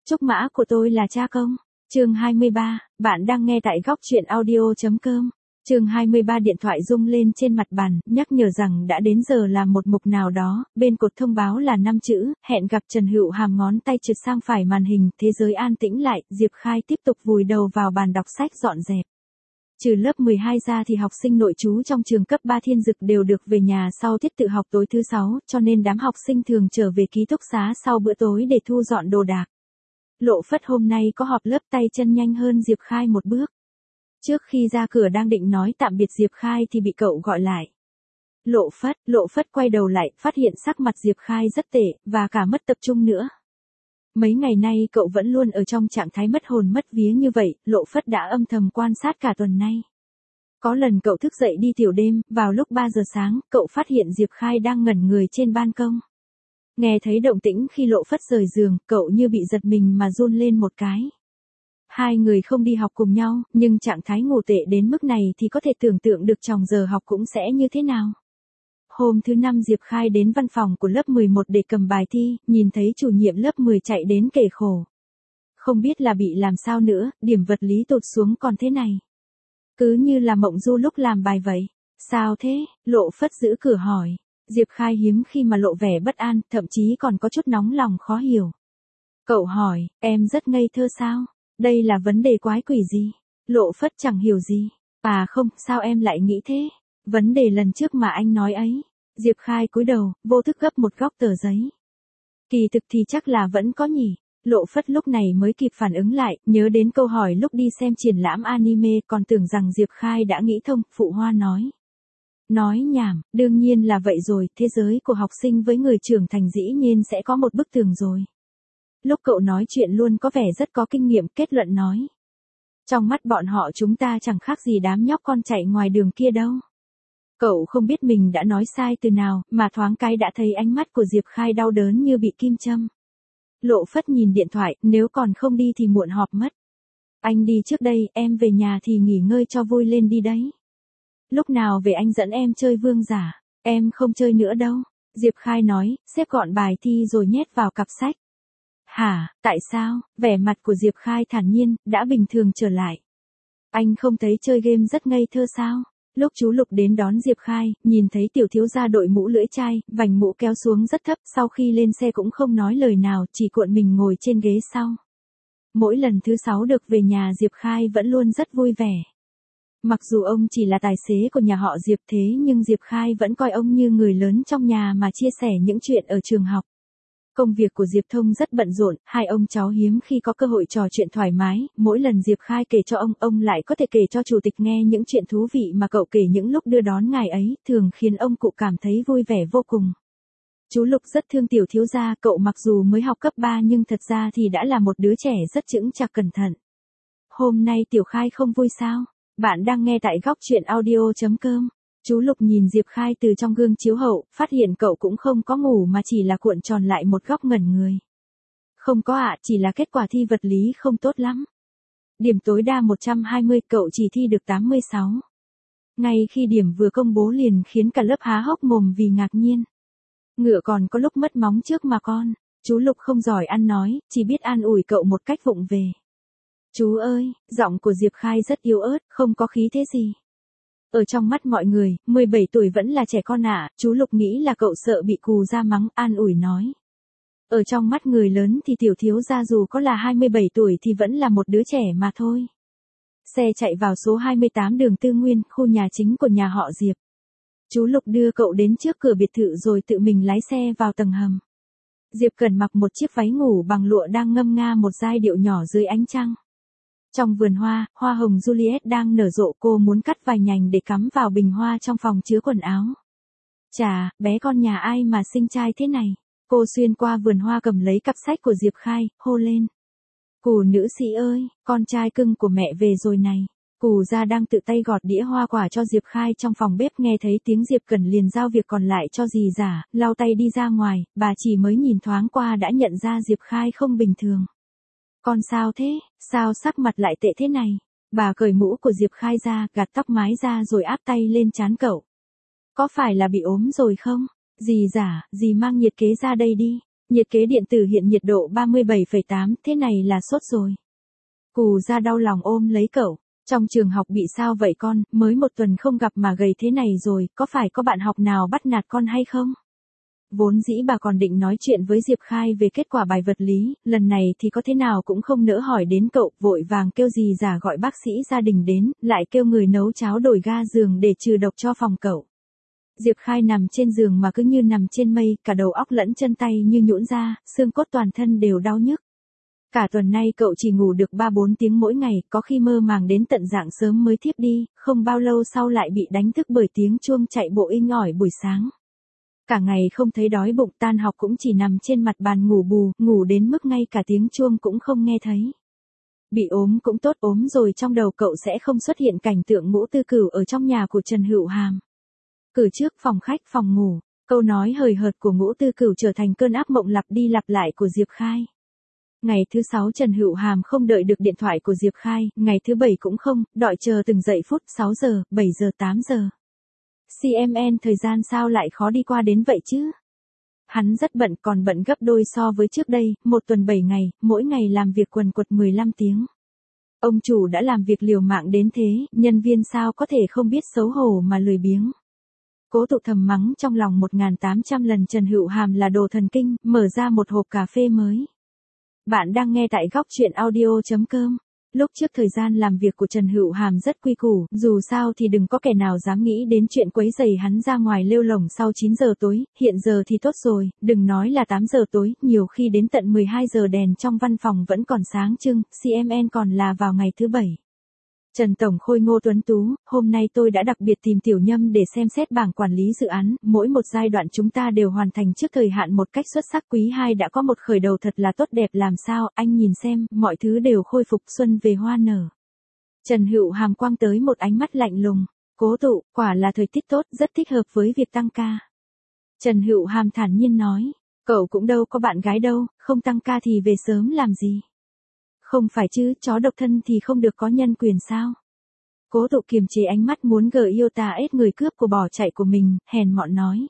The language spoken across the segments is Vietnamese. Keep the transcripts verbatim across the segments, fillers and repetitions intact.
Trúc mã của tôi là cha công. Chương hai mươi ba, bạn đang nghe tại góc truyện audio.com. Chương hai mươi ba điện thoại rung lên trên mặt bàn, nhắc nhở rằng đã đến giờ làm một mục nào đó, bên cột thông báo là năm chữ, hẹn gặp Trần Hựu hàm ngón tay trượt sang phải màn hình, thế giới an tĩnh lại, Diệp Khai tiếp tục vùi đầu vào bàn đọc sách dọn dẹp. Trừ lớp mười hai ra thì học sinh nội trú trong trường cấp ba Thiên Dực đều được về nhà sau tiết tự học tối thứ sáu, cho nên đám học sinh thường trở về ký túc xá sau bữa tối để thu dọn đồ đạc. Lộ Phất hôm nay có họp lớp tay chân nhanh hơn Diệp Khai một bước. Trước khi ra cửa đang định nói tạm biệt Diệp Khai thì bị cậu gọi lại. Lộ Phất, Lộ Phất quay đầu lại, phát hiện sắc mặt Diệp Khai rất tệ, và cả mất tập trung nữa. Mấy ngày nay cậu vẫn luôn ở trong trạng thái mất hồn mất vía như vậy, Lộ Phất đã âm thầm quan sát cả tuần nay. Có lần cậu thức dậy đi tiểu đêm, vào lúc ba giờ sáng, cậu phát hiện Diệp Khai đang ngẩn người trên ban công. Nghe thấy động tĩnh khi Lộ Phất rời giường, cậu như bị giật mình mà run lên một cái. Hai người không đi học cùng nhau, nhưng trạng thái ngủ tệ đến mức này thì có thể tưởng tượng được trong giờ học cũng sẽ như thế nào. Hôm thứ năm Diệp Khai đến văn phòng của lớp mười một để cầm bài thi, nhìn thấy chủ nhiệm lớp mười chạy đến kể khổ. Không biết là bị làm sao nữa, điểm vật lý tụt xuống còn thế này. Cứ như là mộng du lúc làm bài vậy. Sao thế? Lộ Phất giữ cửa hỏi. Diệp Khai hiếm khi mà lộ vẻ bất an, thậm chí còn có chút nóng lòng khó hiểu. Cậu hỏi, em rất ngây thơ sao? Đây là vấn đề quái quỷ gì? Lộ Phất chẳng hiểu gì. À không, sao em lại nghĩ thế? Vấn đề lần trước mà anh nói ấy. Diệp Khai cúi đầu, vô thức gấp một góc tờ giấy. Kỳ thực thì chắc là vẫn có nhỉ. Lộ Phất lúc này mới kịp phản ứng lại, nhớ đến câu hỏi lúc đi xem triển lãm anime, còn tưởng rằng Diệp Khai đã nghĩ thông, phụ hoa nói. Nói nhảm, đương nhiên là vậy rồi, thế giới của học sinh với người trưởng thành dĩ nhiên sẽ có một bức tường rồi. Lúc cậu nói chuyện luôn có vẻ rất có kinh nghiệm, kết luận nói. Trong mắt bọn họ chúng ta chẳng khác gì đám nhóc con chạy ngoài đường kia đâu. Cậu không biết mình đã nói sai từ nào, mà thoáng cái đã thấy ánh mắt của Diệp Khai đau đớn như bị kim châm. Lộ Phất nhìn điện thoại, nếu còn không đi thì muộn họp mất. Anh đi trước đây, em về nhà thì nghỉ ngơi cho vui lên đi đấy. Lúc nào về anh dẫn em chơi vương giả, em không chơi nữa đâu. Diệp Khai nói, xếp gọn bài thi rồi nhét vào cặp sách. Hả, tại sao? Vẻ mặt của Diệp Khai thản nhiên, đã bình thường trở lại. Anh không thấy chơi game rất ngây thơ sao? Lúc chú Lục đến đón Diệp Khai, nhìn thấy tiểu thiếu gia đội mũ lưỡi chai, vành mũ kéo xuống rất thấp, sau khi lên xe cũng không nói lời nào, chỉ cuộn mình ngồi trên ghế sau. Mỗi lần thứ sáu được về nhà Diệp Khai vẫn luôn rất vui vẻ. Mặc dù ông chỉ là tài xế của nhà họ Diệp thế nhưng Diệp Khai vẫn coi ông như người lớn trong nhà mà chia sẻ những chuyện ở trường học. Công việc của Diệp Thông rất bận rộn, hai ông cháu hiếm khi có cơ hội trò chuyện thoải mái, mỗi lần Diệp Khai kể cho ông, ông lại có thể kể cho chủ tịch nghe những chuyện thú vị mà cậu kể những lúc đưa đón ngài ấy, thường khiến ông cụ cảm thấy vui vẻ vô cùng. Chú Lục rất thương tiểu thiếu gia, cậu mặc dù mới học cấp ba nhưng thật ra thì đã là một đứa trẻ rất chững chạc cẩn thận. Hôm nay Tiểu Khai không vui sao? Bạn đang nghe tại góc truyện audio.com. Chú Lục nhìn Diệp Khai từ trong gương chiếu hậu, phát hiện cậu cũng không có ngủ mà chỉ là cuộn tròn lại một góc ngẩn người. Không có ạ, chỉ là kết quả thi vật lý không tốt lắm. Điểm tối đa một trăm hai mươi, cậu chỉ thi được tám mươi sáu. Ngay khi điểm vừa công bố liền khiến cả lớp há hốc mồm vì ngạc nhiên. Ngựa còn có lúc mất móng trước mà con. Chú Lục không giỏi ăn nói, chỉ biết an ủi cậu một cách vụng về. Chú ơi, giọng của Diệp Khai rất yếu ớt, không có khí thế gì. Ở trong mắt mọi người, mười bảy tuổi vẫn là trẻ con ạ, à, chú Lục nghĩ là cậu sợ bị cù ra mắng, an ủi nói. Ở trong mắt người lớn thì tiểu thiếu gia dù có là hai mươi bảy tuổi thì vẫn là một đứa trẻ mà thôi. Xe chạy vào số hai mươi tám đường Tư Nguyên, khu nhà chính của nhà họ Diệp. Chú Lục đưa cậu đến trước cửa biệt thự rồi tự mình lái xe vào tầng hầm. Diệp Cẩn mặc một chiếc váy ngủ bằng lụa đang ngâm nga một giai điệu nhỏ dưới ánh trăng. Trong vườn hoa, hoa hồng Juliet đang nở rộ, cô muốn cắt vài nhành để cắm vào bình hoa trong phòng chứa quần áo. Chà, bé con nhà ai mà xinh trai thế này. Cô xuyên qua vườn hoa cầm lấy cặp sách của Diệp Khai, hô lên. Cù nữ sĩ ơi, con trai cưng của mẹ về rồi này. Cù gia đang tự tay gọt đĩa hoa quả cho Diệp Khai trong phòng bếp, nghe thấy tiếng Diệp Cẩn liền giao việc còn lại cho dì giả, lau tay đi ra ngoài, bà chỉ mới nhìn thoáng qua đã nhận ra Diệp Khai không bình thường. Con sao thế, sao sắc mặt lại tệ thế này? Bà cởi mũ của Diệp Khai ra, gạt tóc mái ra rồi áp tay lên trán cậu. Có phải là bị ốm rồi không? Dì giả, dì mang nhiệt kế ra đây đi. Nhiệt kế điện tử hiện nhiệt độ ba mươi bảy phẩy tám, thế này là sốt rồi. Cù ra đau lòng ôm lấy cậu. Trong trường học bị sao vậy con, mới một tuần không gặp mà gầy thế này rồi, có phải có bạn học nào bắt nạt con hay không? Vốn dĩ bà còn định nói chuyện với Diệp Khai về kết quả bài vật lý, lần này thì có thế nào cũng không nỡ hỏi đến cậu, vội vàng kêu dì già gọi bác sĩ gia đình đến, lại kêu người nấu cháo đổi ga giường để trừ độc cho phòng cậu. Diệp Khai nằm trên giường mà cứ như nằm trên mây, cả đầu óc lẫn chân tay như nhũn ra, xương cốt toàn thân đều đau nhức. Cả tuần nay cậu chỉ ngủ được ba bốn tiếng mỗi ngày, có khi mơ màng đến tận rạng sớm mới thiếp đi, không bao lâu sau lại bị đánh thức bởi tiếng chuông chạy bộ inh ỏi buổi sáng. Cả ngày không thấy đói bụng, tan học cũng chỉ nằm trên mặt bàn ngủ bù, ngủ đến mức ngay cả tiếng chuông cũng không nghe thấy. Bị ốm cũng tốt, ốm rồi trong đầu cậu sẽ không xuất hiện cảnh tượng Ngũ Tư Cửu ở trong nhà của Trần Hữu Hàm. Cử trước phòng khách phòng ngủ, câu nói hời hợt của Ngũ Tư Cửu trở thành cơn ác mộng lặp đi lặp lại của Diệp Khai. Ngày thứ sáu Trần Hữu Hàm không đợi được điện thoại của Diệp Khai, ngày thứ bảy cũng không, đợi chờ từng giây phút, sáu giờ, bảy giờ, tám giờ. xê em en thời gian sao lại khó đi qua đến vậy chứ? Hắn rất bận, còn bận gấp đôi so với trước đây, một tuần bảy ngày, mỗi ngày làm việc quần quật mười lăm tiếng. Ông chủ đã làm việc liều mạng đến thế, nhân viên sao có thể không biết xấu hổ mà lười biếng. Cố Tụ thầm mắng trong lòng một nghìn tám trăm lần Trần Hữu Hàm là đồ thần kinh, mở ra một hộp cà phê mới. Bạn đang nghe tại góc truyện audio chấm com. Lúc trước thời gian làm việc của Trần Hữu Hàm rất quy củ, dù sao thì đừng có kẻ nào dám nghĩ đến chuyện quấy rầy hắn ra ngoài lêu lổng sau chín giờ tối, hiện giờ thì tốt rồi, đừng nói là tám giờ tối, nhiều khi đến tận mười hai giờ đèn trong văn phòng vẫn còn sáng trưng, xê em en còn là vào ngày thứ bảy. Trần Tổng khôi ngô tuấn tú, hôm nay tôi đã đặc biệt tìm Tiểu Nhâm để xem xét bảng quản lý dự án, mỗi một giai đoạn chúng ta đều hoàn thành trước thời hạn một cách xuất sắc, quý hai đã có một khởi đầu thật là tốt đẹp làm sao, anh nhìn xem, mọi thứ đều khôi phục, xuân về hoa nở. Trần Hữu Hàm quang tới một ánh mắt lạnh lùng, Cố Tụ, quả là thời tiết tốt, rất thích hợp với việc tăng ca. Trần Hữu Hàm thản nhiên nói, cậu cũng đâu có bạn gái đâu, không tăng ca thì về sớm làm gì. Không phải chứ, chó độc thân thì không được có nhân quyền sao? Cố Tụ kiềm chế ánh mắt muốn gợi yêu ta ết người cướp của bỏ chạy của mình, hèn mọn nói.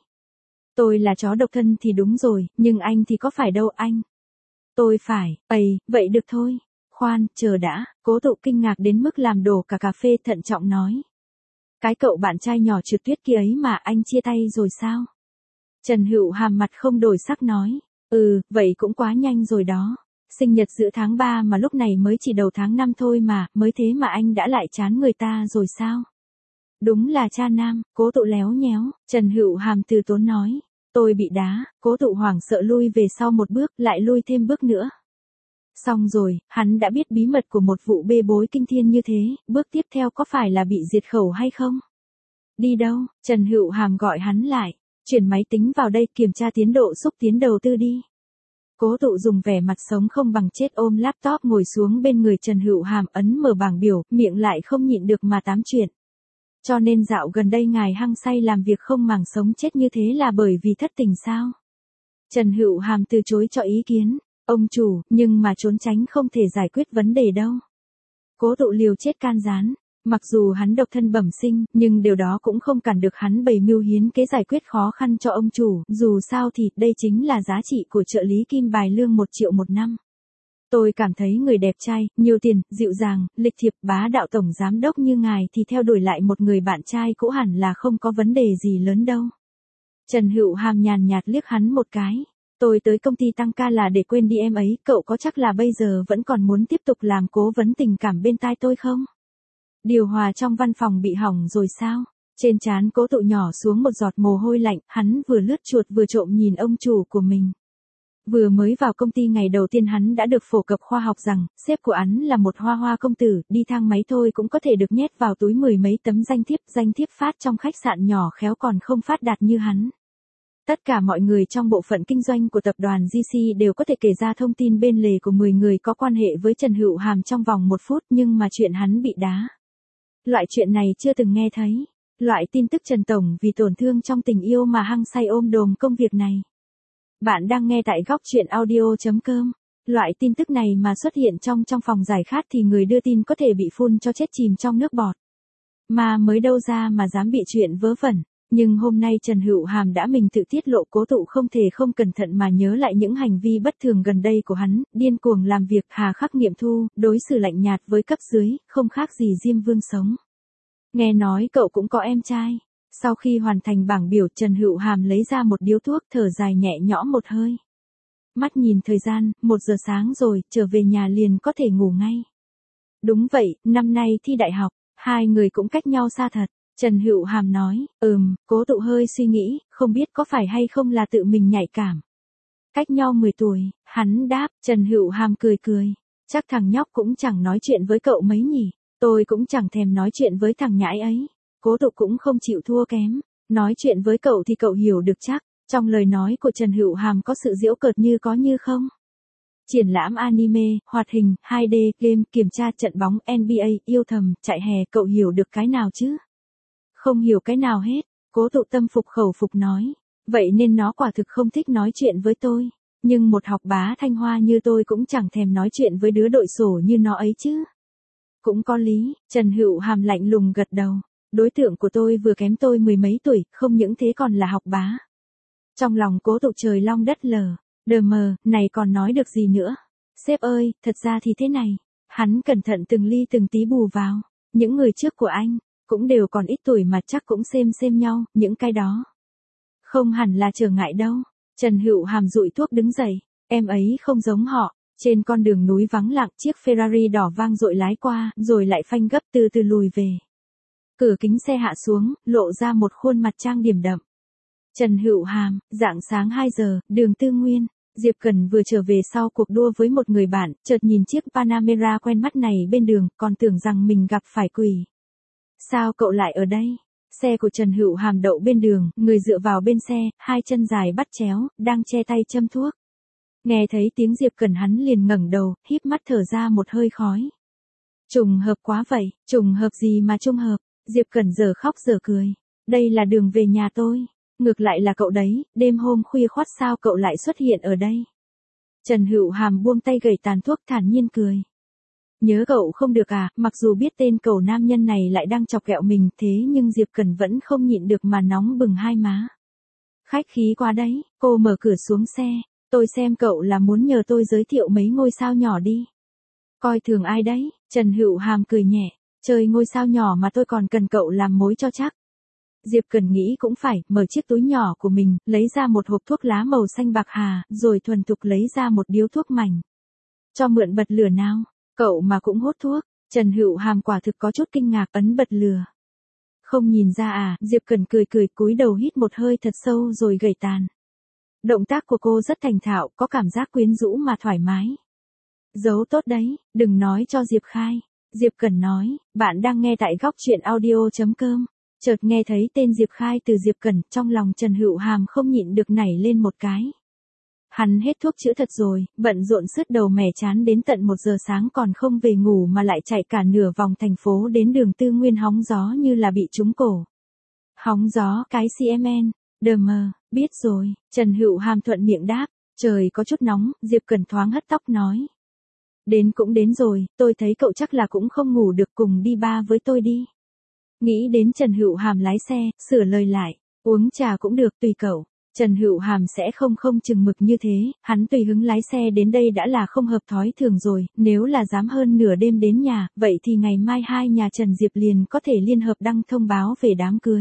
Tôi là chó độc thân thì đúng rồi, nhưng anh thì có phải đâu anh? Tôi phải, ầy, vậy được thôi. Khoan, chờ đã, Cố Tụ kinh ngạc đến mức làm đổ cả cà phê, thận trọng nói. Cái cậu bạn trai nhỏ Trượt Tuyết kia ấy mà anh chia tay rồi sao? Trần Hữu Hàm mặt không đổi sắc nói. Ừ, vậy cũng quá nhanh rồi đó. Sinh nhật giữa tháng ba mà lúc này mới chỉ đầu tháng năm thôi mà, mới thế mà anh đã lại chán người ta rồi sao? Đúng là cha nam, Cố Tụ léo nhéo, Trần Hữu Hàm từ tốn nói. Tôi bị đá, Cố Tụ hoảng sợ lui về sau một bước, lại lui thêm bước nữa. Xong rồi, hắn đã biết bí mật của một vụ bê bối kinh thiên như thế, bước tiếp theo có phải là bị diệt khẩu hay không? Đi đâu? Trần Hữu Hàm gọi hắn lại, chuyển máy tính vào đây kiểm tra tiến độ xúc tiến đầu tư đi. Cố Tụ dùng vẻ mặt sống không bằng chết ôm laptop ngồi xuống bên người Trần Hữu Hàm ấn mở bảng biểu, miệng lại không nhịn được mà tám chuyện. Cho nên dạo gần đây ngài hăng say làm việc không màng sống chết như thế là bởi vì thất tình sao? Trần Hữu Hàm từ chối cho ý kiến, ông chủ, nhưng mà trốn tránh không thể giải quyết vấn đề đâu. Cố Tụ liều chết can gián. Mặc dù hắn độc thân bẩm sinh, nhưng điều đó cũng không cản được hắn bày mưu hiến kế giải quyết khó khăn cho ông chủ, dù sao thì đây chính là giá trị của trợ lý kim bài lương một triệu một năm. Tôi cảm thấy người đẹp trai, nhiều tiền, dịu dàng, lịch thiệp, bá đạo tổng giám đốc như ngài thì theo đuổi lại một người bạn trai cũ hẳn là không có vấn đề gì lớn đâu. Trần Hữu Hàm nhàn nhạt liếc hắn một cái. Tôi tới công ty tăng ca là để quên đi em ấy, cậu có chắc là bây giờ vẫn còn muốn tiếp tục làm cố vấn tình cảm bên tai tôi không? Điều hòa trong văn phòng bị hỏng rồi sao? Trên trán Cố Tụ nhỏ xuống một giọt mồ hôi lạnh, hắn vừa lướt chuột vừa trộm nhìn ông chủ của mình. Vừa mới vào công ty ngày đầu tiên hắn đã được phổ cập khoa học rằng, sếp của hắn là một hoa hoa công tử, đi thang máy thôi cũng có thể được nhét vào túi mười mấy tấm danh thiếp, danh thiếp phát trong khách sạn nhỏ khéo còn không phát đạt như hắn. Tất cả mọi người trong bộ phận kinh doanh của tập đoàn giê xê đều có thể kể ra thông tin bên lề của mười người có quan hệ với Trần Hữu Hàm trong vòng một phút, nhưng mà chuyện hắn bị đá. Loại chuyện này chưa từng nghe thấy. Loại tin tức Trần Tổng vì tổn thương trong tình yêu mà hăng say ôm đồm công việc này. Bạn đang nghe tại góc truyện audio chấm com. Loại tin tức này mà xuất hiện trong trong phòng giải khát thì người đưa tin có thể bị phun cho chết chìm trong nước bọt. Mà mới đâu ra mà dám bị chuyện vớ vẩn. Nhưng hôm nay Trần Hữu Hàm đã mình tự tiết lộ, Cố Tụ không thể không cẩn thận mà nhớ lại những hành vi bất thường gần đây của hắn, điên cuồng làm việc, hà khắc nghiệm thu, đối xử lạnh nhạt với cấp dưới, không khác gì Diêm Vương sống. Nghe nói cậu cũng có em trai. Sau khi hoàn thành bảng biểu, Trần Hữu Hàm lấy ra một điếu thuốc, thở dài nhẹ nhõm một hơi. Mắt nhìn thời gian, một giờ sáng rồi, trở về nhà liền có thể ngủ ngay. Đúng vậy, năm nay thi đại học, hai người cũng cách nhau xa thật. Trần Hữu Hàm nói, ừm, Cố Tụ hơi suy nghĩ, không biết có phải hay không là tự mình nhạy cảm. Cách nhau mười tuổi, hắn đáp. Trần Hữu Hàm cười cười, chắc thằng nhóc cũng chẳng nói chuyện với cậu mấy nhỉ, tôi cũng chẳng thèm nói chuyện với thằng nhãi ấy. Cố Tụ cũng không chịu thua kém, nói chuyện với cậu thì cậu hiểu được chắc. Trong lời nói của Trần Hữu Hàm có sự giễu cợt như có như không. Triển lãm anime, hoạt hình, hai D, game, kiểm tra trận bóng N B A, yêu thầm, chạy hè, cậu hiểu được cái nào chứ? Không hiểu cái nào hết. Cố Tụ tâm phục khẩu phục nói. Vậy nên nó quả thực không thích nói chuyện với tôi. Nhưng một học bá Thanh Hoa như tôi cũng chẳng thèm nói chuyện với đứa đội sổ như nó ấy chứ. Cũng có lý, Trần Hữu Hàm lạnh lùng gật đầu. Đối tượng của tôi vừa kém tôi mười mấy tuổi, không những thế còn là học bá. Trong lòng Cố Tụ trời long đất lở. Đờ mờ, này còn nói được gì nữa? Sếp ơi, thật ra thì thế này. Hắn cẩn thận từng ly từng tí bù vào. Những người trước của anh, cũng đều còn ít tuổi mà chắc cũng xem xem nhau, những cái đó. Không hẳn là trở ngại đâu. Trần Hữu Hàm dụi thuốc đứng dậy. Em ấy không giống họ. Trên con đường núi vắng lặng, chiếc Ferrari đỏ vang dội lái qua, rồi lại phanh gấp từ từ lùi về. Cửa kính xe hạ xuống, lộ ra một khuôn mặt trang điểm đậm. Trần Hữu Hàm, rạng sáng hai giờ, đường Tư Nguyên. Diệp Cần vừa trở về sau cuộc đua với một người bạn, chợt nhìn chiếc Panamera quen mắt này bên đường, còn tưởng rằng mình gặp phải quỷ. Sao cậu lại ở đây? Xe của Trần Hữu Hàm đậu bên đường, người dựa vào bên xe, hai chân dài bắt chéo, đang che tay châm thuốc. Nghe thấy tiếng Diệp Cần hắn liền ngẩng đầu, híp mắt thở ra một hơi khói. Trùng hợp quá vậy, trùng hợp gì mà trùng hợp? Diệp Cần giờ khóc giờ cười. Đây là đường về nhà tôi. Ngược lại là cậu đấy, đêm hôm khuya khoắt sao cậu lại xuất hiện ở đây? Trần Hữu Hàm buông tay gẩy tàn thuốc thản nhiên cười. Nhớ cậu không được à, mặc dù biết tên cậu nam nhân này lại đang chọc ghẹo mình, thế nhưng Diệp Cần vẫn không nhịn được mà nóng bừng hai má. Khách khí quá đấy, cô mở cửa xuống xe, tôi xem cậu là muốn nhờ tôi giới thiệu mấy ngôi sao nhỏ đi. Coi thường ai đấy? Trần Hữu Hàm cười nhẹ, chơi ngôi sao nhỏ mà tôi còn cần cậu làm mối cho chắc. Diệp Cần nghĩ cũng phải, mở chiếc túi nhỏ của mình, lấy ra một hộp thuốc lá màu xanh bạc hà, rồi thuần thục lấy ra một điếu thuốc mảnh. Cho mượn bật lửa nào, cậu mà cũng hút thuốc. Trần Hữu Hàm quả thực có chút kinh ngạc, ấn bật lửa. Không nhìn ra à? Diệp Cần cười cười, cúi đầu hít một hơi thật sâu rồi gẩy tàn. Động tác của cô rất thành thạo, có cảm giác quyến rũ mà thoải mái. Giấu tốt đấy, đừng nói cho Diệp Khai. Diệp Cần nói, bạn đang nghe tại góc truyện audio chấm com. Chợt nghe thấy tên Diệp Khai từ Diệp Cần, trong lòng Trần Hữu Hàm không nhịn được nảy lên một cái. Hắn hết thuốc chữa thật rồi, bận rộn sứt đầu mẻ chán đến tận một giờ sáng còn không về ngủ mà lại chạy cả nửa vòng thành phố đến đường Tư Nguyên hóng gió như là bị trúng cổ. Hóng gió, cái xê em en, đờ mờ, biết rồi, Trần Hữu Hàm thuận miệng đáp, trời có chút nóng, Diệp Cần thoáng hất tóc nói. Đến cũng đến rồi, tôi thấy cậu chắc là cũng không ngủ được, cùng đi ba với tôi đi. Nghĩ đến Trần Hữu Hàm lái xe, sửa lời lại, uống trà cũng được, tùy cậu. Trần Hữu Hàm sẽ không không chừng mực như thế, hắn tùy hứng lái xe đến đây đã là không hợp thói thường rồi, nếu là dám hơn nửa đêm đến nhà, vậy thì ngày mai hai nhà Trần Diệp liền có thể liên hợp đăng thông báo về đám cưới.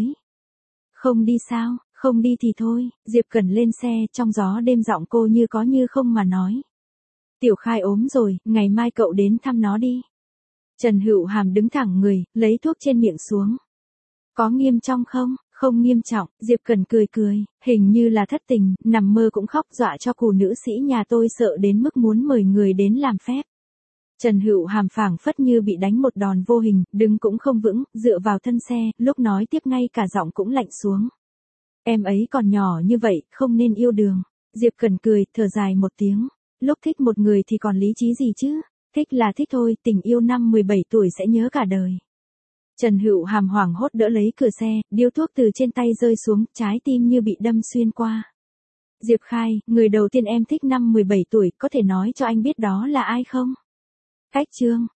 Không đi sao, không đi thì thôi, Diệp Cần lên xe, trong gió đêm giọng cô như có như không mà nói. Tiểu Khai ốm rồi, ngày mai cậu đến thăm nó đi. Trần Hữu Hàm đứng thẳng người, lấy thuốc trên miệng xuống. Có nghiêm trọng không? Không nghiêm trọng, Diệp Cần cười cười, hình như là thất tình, nằm mơ cũng khóc, dọa cho cụ nữ sĩ nhà tôi sợ đến mức muốn mời người đến làm phép. Trần Hữu Hàm phảng phất như bị đánh một đòn vô hình, đứng cũng không vững, dựa vào thân xe, lúc nói tiếp ngay cả giọng cũng lạnh xuống. Em ấy còn nhỏ như vậy, không nên yêu đương. Diệp Cần cười, thở dài một tiếng. Lúc thích một người thì còn lý trí gì chứ? Thích là thích thôi, tình yêu năm mười bảy tuổi sẽ nhớ cả đời. Trần Hữu Hàm hoảng hốt đỡ lấy cửa xe, điếu thuốc từ trên tay rơi xuống, trái tim như bị đâm xuyên qua. Diệp Khai, người đầu tiên em thích năm mười bảy tuổi, có thể nói cho anh biết đó là ai không? Cách chương.